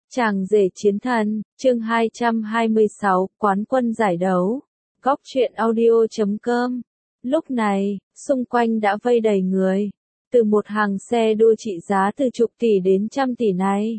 Chàng rể chiến thần, chương 226, quán quân giải đấu. Góc truyện audio.com. Lúc này, xung quanh đã vây đầy người. Từ một hàng xe đua trị giá từ chục tỷ đến trăm tỷ này.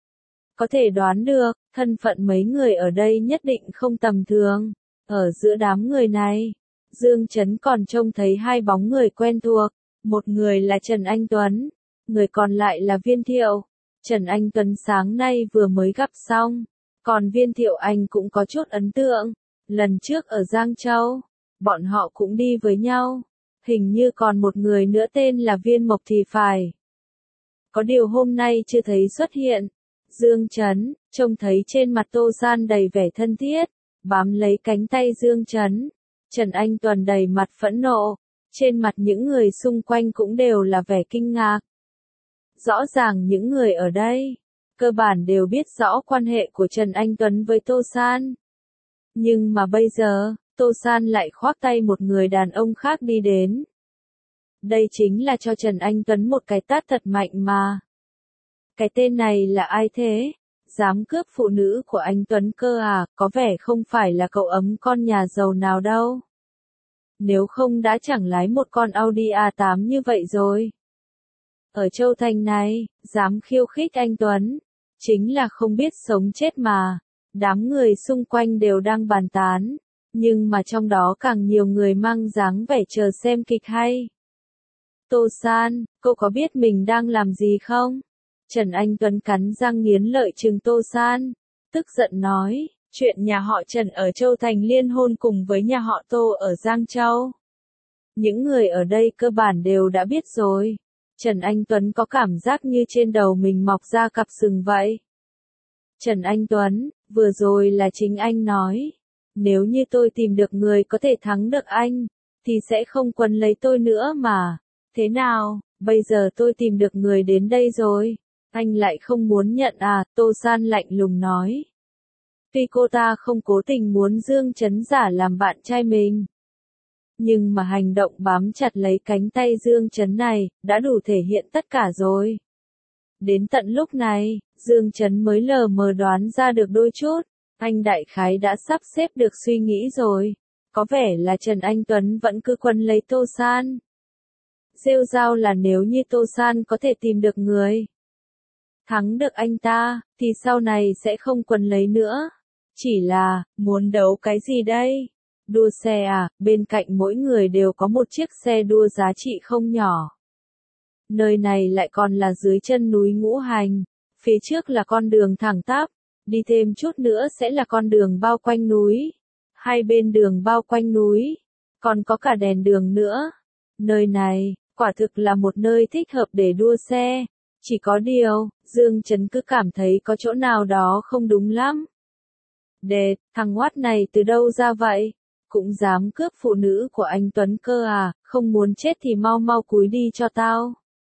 Có thể đoán được, thân phận mấy người ở đây nhất định không tầm thường. Ở giữa đám người này, Dương Chấn còn trông thấy hai bóng người quen thuộc. Một người là Trần Anh Tuấn, người còn lại là Viên Thiệu. Trần Anh Tuấn sáng nay vừa mới gặp xong, còn Viên Thiệu Anh cũng có chút ấn tượng. Lần trước ở Giang Châu, bọn họ cũng đi với nhau. Hình như còn một người nữa tên là Viên Mộc thì phải. Có điều hôm nay chưa thấy xuất hiện. Dương Chấn, trông thấy trên mặt Tô San đầy vẻ thân thiết, bám lấy cánh tay Dương Chấn. Trần Anh Tuấn đầy mặt phẫn nộ, trên mặt những người xung quanh cũng đều là vẻ kinh ngạc. Rõ ràng những người ở đây, cơ bản đều biết rõ quan hệ của Trần Anh Tuấn với Tô San. Nhưng mà bây giờ, Tô San lại khoác tay một người đàn ông khác đi đến. Đây chính là cho Trần Anh Tuấn một cái tát thật mạnh mà. Cái tên này là ai thế? Dám cướp phụ nữ của anh Tuấn cơ à, có vẻ không phải là cậu ấm con nhà giàu nào đâu. Nếu không đã chẳng lái một con Audi A8 như vậy rồi. Ở Châu Thành này, dám khiêu khích anh Tuấn, chính là không biết sống chết mà. Đám người xung quanh đều đang bàn tán, nhưng mà trong đó càng nhiều người mang dáng vẻ chờ xem kịch hay. Tô San, cô có biết mình đang làm gì không? Trần Anh Tuấn cắn răng nghiến lợi trừng Tô San, tức giận nói, chuyện nhà họ Trần ở Châu Thành liên hôn cùng với nhà họ Tô ở Giang Châu. Những người ở đây cơ bản đều đã biết rồi. Trần Anh Tuấn có cảm giác như trên đầu mình mọc ra cặp sừng vậy. Trần Anh Tuấn, vừa rồi là chính anh nói. Nếu như tôi tìm được người có thể thắng được anh, thì sẽ không quấn lấy tôi nữa mà. Thế nào, bây giờ tôi tìm được người đến đây rồi. Anh lại không muốn nhận à, Tô San lạnh lùng nói. Tuy cô ta không cố tình muốn Dương Chấn giả làm bạn trai mình. Nhưng mà hành động bám chặt lấy cánh tay Dương Chấn này, đã đủ thể hiện tất cả rồi. Đến tận lúc này, Dương Chấn mới lờ mờ đoán ra được đôi chút, anh đại khái đã sắp xếp được suy nghĩ rồi. Có vẻ là Trần Anh Tuấn vẫn cứ quấn lấy Tô San. Rêu rao là nếu như Tô San có thể tìm được người thắng được anh ta, thì sau này sẽ không quấn lấy nữa. Chỉ là, muốn đấu cái gì đây? Đua xe à, bên cạnh mỗi người đều có một chiếc xe đua giá trị không nhỏ. Nơi này lại còn là dưới chân núi Ngũ Hành, phía trước là con đường thẳng tắp, đi thêm chút nữa sẽ là con đường bao quanh núi. Hai bên đường bao quanh núi, còn có cả đèn đường nữa. Nơi này, quả thực là một nơi thích hợp để đua xe. Chỉ có điều, Dương Chấn cứ cảm thấy có chỗ nào đó không đúng lắm. Đệt, thằng ngoát này từ đâu ra vậy? Cũng dám cướp phụ nữ của anh Tuấn cơ à, không muốn chết thì mau mau cúi đi cho tao.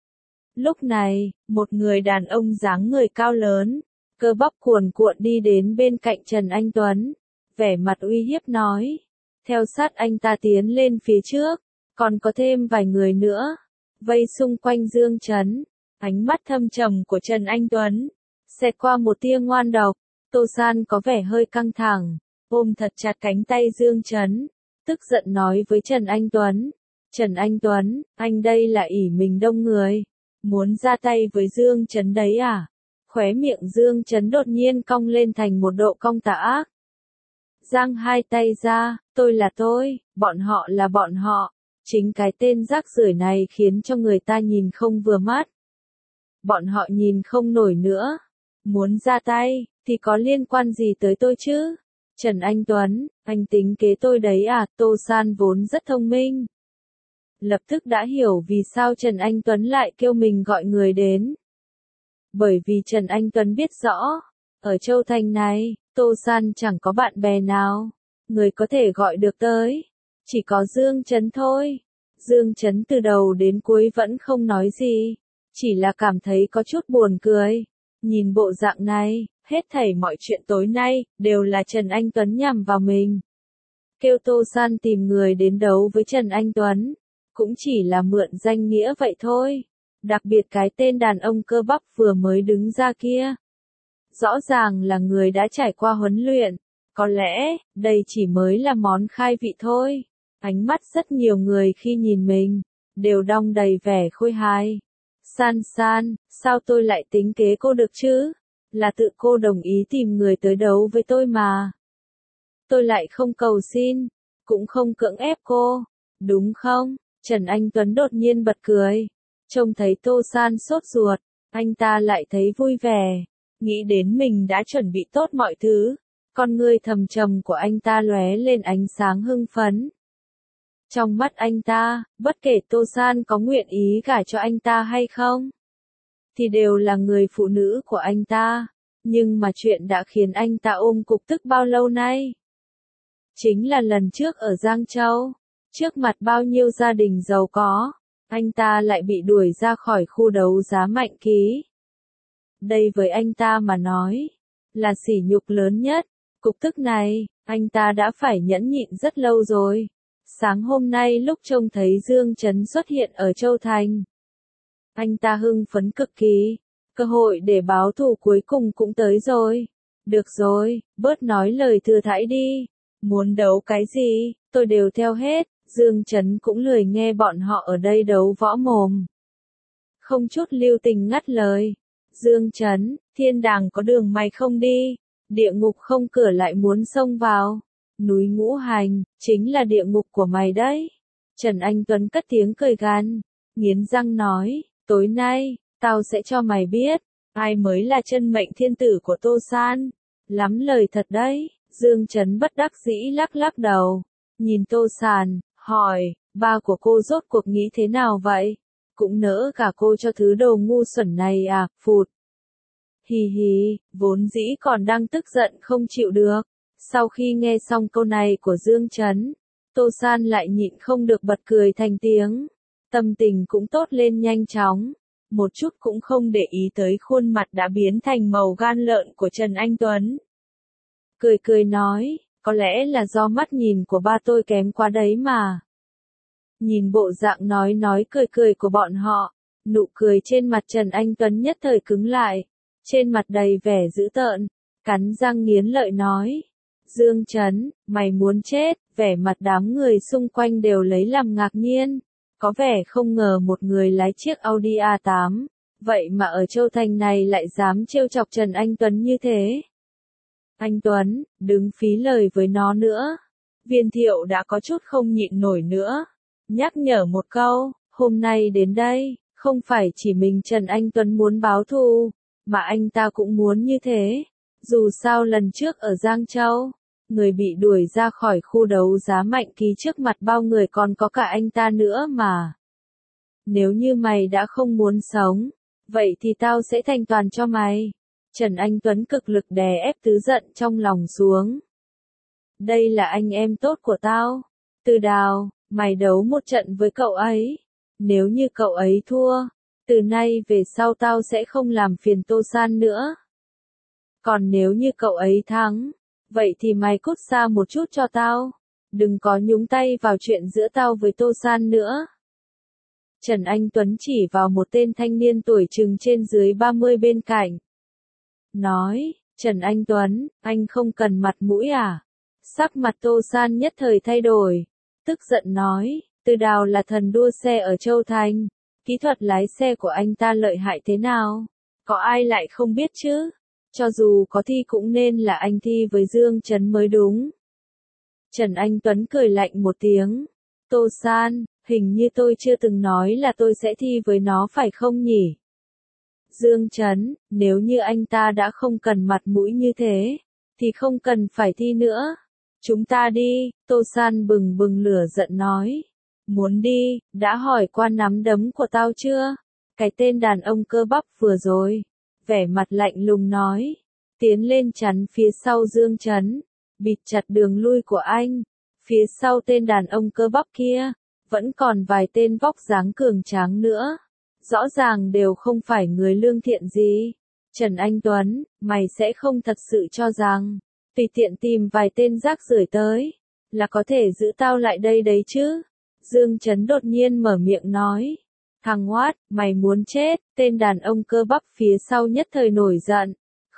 Lúc này, một người đàn ông dáng người cao lớn, cơ bắp cuồn cuộn đi đến bên cạnh Trần Anh Tuấn, vẻ mặt uy hiếp nói. Theo sát anh ta tiến lên phía trước, còn có thêm vài người nữa, vây xung quanh Dương Chấn. Ánh mắt thâm trầm của Trần Anh Tuấn xẹt qua một tia ngoan độc. Tô San có vẻ hơi căng thẳng, ôm thật chặt cánh tay Dương Chấn, tức giận nói với Trần Anh Tuấn. Trần Anh Tuấn, anh đây là ỷ mình đông người, muốn ra tay với Dương Chấn đấy à? Khóe miệng Dương Chấn đột nhiên cong lên thành một độ cong tà ác. Giang hai tay ra, tôi là tôi, bọn họ là bọn họ. Chính cái tên rác rưởi này khiến cho người ta nhìn không vừa mắt. Bọn họ nhìn không nổi nữa. Muốn ra tay, thì có liên quan gì tới tôi chứ? Trần Anh Tuấn, anh tính kế tôi đấy à? Tô San vốn rất thông minh, lập tức đã hiểu vì sao Trần Anh Tuấn lại kêu mình gọi người đến. Bởi vì Trần Anh Tuấn biết rõ, ở Châu Thành này, Tô San chẳng có bạn bè nào, người có thể gọi được tới. Chỉ có Dương Chấn thôi. Dương Chấn từ đầu đến cuối vẫn không nói gì, chỉ là cảm thấy có chút buồn cười. Nhìn bộ dạng này, hết thảy mọi chuyện tối nay, đều là Trần Anh Tuấn nhằm vào mình. Kêu Tô San tìm người đến đấu với Trần Anh Tuấn, cũng chỉ là mượn danh nghĩa vậy thôi. Đặc biệt cái tên đàn ông cơ bắp vừa mới đứng ra kia. rõ ràng là người đã trải qua huấn luyện. Có lẽ, đây chỉ mới là món khai vị thôi. Ánh mắt rất nhiều người khi nhìn mình, đều đong đầy vẻ khôi hài. San San, sao tôi lại tính kế cô được chứ? Là tự cô đồng ý tìm người tới đấu với tôi mà. Tôi lại không cầu xin, cũng không cưỡng ép cô, đúng không? Trần Anh Tuấn đột nhiên bật cười. Trông thấy Tô San sốt ruột, anh ta lại thấy vui vẻ. Nghĩ đến mình đã chuẩn bị tốt mọi thứ. Con ngươi thầm trầm của anh ta lóe lên ánh sáng hưng phấn. Trong mắt anh ta, bất kể Tô San có nguyện ý gả cho anh ta hay không, thì đều là người phụ nữ của anh ta. Nhưng mà chuyện đã khiến anh ta ôm cục tức bao lâu nay? Chính là lần trước ở Giang Châu, trước mặt bao nhiêu gia đình giàu có, anh ta lại bị đuổi ra khỏi khu đấu giá Mạnh Ký. Đây với anh ta mà nói, là sỉ nhục lớn nhất. Cục tức này, anh ta đã phải nhẫn nhịn rất lâu rồi. Sáng hôm nay lúc trông thấy Dương Chấn xuất hiện ở Châu Thành, anh ta hưng phấn cực kỳ. Cơ hội để báo thù cuối cùng cũng tới rồi. Được rồi, bớt nói lời thừa thãi đi. Muốn đấu cái gì, tôi đều theo hết. Dương Chấn cũng lười nghe bọn họ ở đây đấu võ mồm. Không chút lưu tình ngắt lời. Dương Chấn, thiên đàng có đường mày không đi, địa ngục không cửa lại muốn xông vào. Núi Ngũ Hành, chính là địa ngục của mày đấy. Trần Anh Tuấn cất tiếng cười gan, nghiến răng nói, tối nay, tao sẽ cho mày biết, ai mới là chân mệnh thiên tử của Tô San. Lắm lời thật đấy. Dương Chấn bất đắc dĩ lắc lắc đầu, nhìn Tô San, hỏi, ba của cô rốt cuộc nghĩ thế nào vậy? Cũng nỡ cả cô cho thứ đồ ngu xuẩn này à, phụt. Hì hì, vốn dĩ còn đang tức giận không chịu được. Sau khi nghe xong câu này của Dương Chấn, Tô San lại nhịn không được bật cười thành tiếng. Tâm tình cũng tốt lên nhanh chóng. Một chút cũng không để ý tới khuôn mặt đã biến thành màu gan lợn của Trần Anh Tuấn. Cười cười nói, có lẽ là do mắt nhìn của ba tôi kém quá đấy mà. Nhìn bộ dạng nói cười cười của bọn họ, nụ cười trên mặt Trần Anh Tuấn nhất thời cứng lại, trên mặt đầy vẻ dữ tợn, cắn răng nghiến lợi nói. Dương Chấn, mày muốn chết, vẻ mặt đám người xung quanh đều lấy làm ngạc nhiên, có vẻ không ngờ một người lái chiếc Audi A8, vậy mà ở Châu Thành này lại dám trêu chọc Trần Anh Tuấn như thế. Anh Tuấn, đừng phí lời với nó nữa. Viên Thiệu đã có chút không nhịn nổi nữa. Nhắc nhở một câu, hôm nay đến đây, không phải chỉ mình Trần Anh Tuấn muốn báo thù, mà anh ta cũng muốn như thế. Dù sao lần trước ở Giang Châu, người bị đuổi ra khỏi khu đấu giá Mạnh Ký trước mặt bao người còn có cả anh ta nữa mà. Nếu như mày đã không muốn sống, vậy thì tao sẽ thanh toàn cho mày. Trần Anh Tuấn cực lực đè ép thứ giận trong lòng xuống. Đây là anh em tốt của tao. Từ Đào, mày đấu một trận với cậu ấy. Nếu như cậu ấy thua, từ nay về sau tao sẽ không làm phiền Tô San nữa. Còn nếu như cậu ấy thắng, vậy thì mày cút xa một chút cho tao. Đừng có nhúng tay vào chuyện giữa tao với Tô San nữa. Trần Anh Tuấn chỉ vào một tên thanh niên tuổi chừng trên dưới 30 bên cạnh. Nói, Trần Anh Tuấn, anh không cần mặt mũi à? Sắc mặt Tô San nhất thời thay đổi. Tức giận nói, Từ Đào là thần đua xe ở Châu Thành. Kỹ thuật lái xe của anh ta lợi hại thế nào? Có ai lại không biết chứ? Cho dù có thi cũng nên là anh thi với Dương Chấn mới đúng. Trần Anh Tuấn cười lạnh một tiếng. Tô San, hình như tôi chưa từng nói là tôi sẽ thi với nó phải không nhỉ? Dương Chấn, nếu như anh ta đã không cần mặt mũi như thế, thì không cần phải thi nữa. Chúng ta đi, Tô San bừng bừng lửa giận nói. Muốn đi, đã hỏi qua nắm đấm của tao chưa? Cái tên đàn ông cơ bắp vừa rồi, vẻ mặt lạnh lùng nói. Tiến lên chắn phía sau Dương Chấn, bịt chặt đường lui của anh. Phía sau tên đàn ông cơ bắp kia, vẫn còn vài tên vóc dáng cường tráng nữa. Rõ ràng đều không phải người lương thiện gì. Trần Anh Tuấn, mày sẽ không thật sự cho rằng, tùy tiện tìm vài tên rác rưởi tới, là có thể giữ tao lại đây đấy chứ. Dương Chấn đột nhiên mở miệng nói. Thằng Hoát, mày muốn chết, tên đàn ông cơ bắp phía sau nhất thời nổi giận.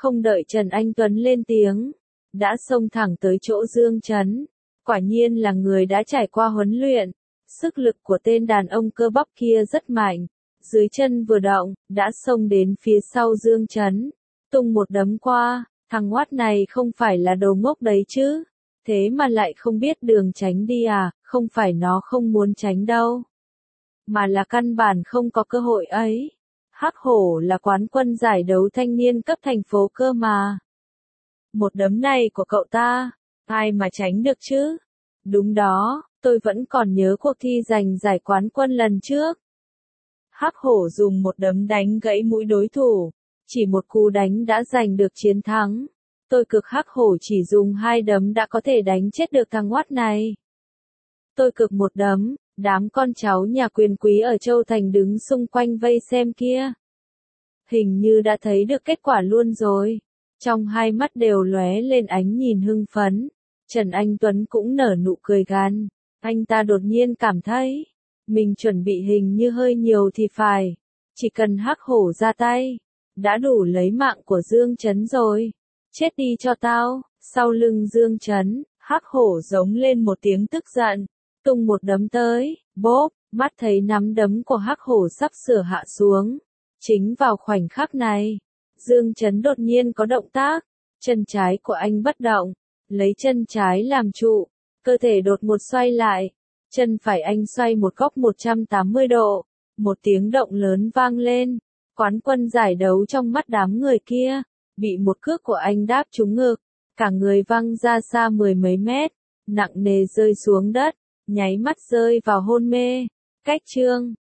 Không đợi Trần Anh Tuấn lên tiếng, đã xông thẳng tới chỗ Dương Chấn. Quả nhiên là người đã trải qua huấn luyện. Sức lực của tên đàn ông cơ bắp kia rất mạnh. Dưới chân vừa động, đã xông đến phía sau Dương Chấn. Tung một đấm qua, thằng oát này không phải là đồ ngốc đấy chứ. Thế mà lại không biết đường tránh đi à, không phải nó không muốn tránh đâu. Mà là căn bản không có cơ hội ấy. Hắc Hổ là quán quân giải đấu thanh niên cấp thành phố cơ mà. Một đấm này của cậu ta, ai mà tránh được chứ? Đúng đó, tôi vẫn còn nhớ cuộc thi giành giải quán quân lần trước. Hắc Hổ dùng một đấm đánh gãy mũi đối thủ, chỉ một cú đánh đã giành được chiến thắng. Tôi cực Hắc Hổ chỉ dùng 2 đấm đã có thể đánh chết được thằng oát này. Tôi cực một đấm, đám con cháu nhà quyền quý ở Châu Thành đứng xung quanh vây xem kia. Hình như đã thấy được kết quả luôn rồi. Trong hai mắt đều lóe lên ánh nhìn hưng phấn. Trần Anh Tuấn cũng nở nụ cười gan. Anh ta đột nhiên cảm thấy, mình chuẩn bị hình như hơi nhiều thì phải. Chỉ cần Hắc Hổ ra tay, đã đủ lấy mạng của Dương Chấn rồi. Chết đi cho tao. Sau lưng Dương Chấn, Hắc Hổ giống lên một tiếng tức giận, tung một đấm tới, bốp, mắt thấy nắm đấm của Hắc Hổ sắp sửa hạ xuống. Chính vào khoảnh khắc này, Dương Chấn đột nhiên có động tác, chân trái của anh bất động, lấy chân trái làm trụ, cơ thể đột một xoay lại, chân phải anh xoay một góc 180 độ, một tiếng động lớn vang lên, quán quân giải đấu trong mắt đám người kia, bị một cước của anh đáp trúng ngực, cả người văng ra xa 10 mấy mét, nặng nề rơi xuống đất, nháy mắt rơi vào hôn mê. Cách chương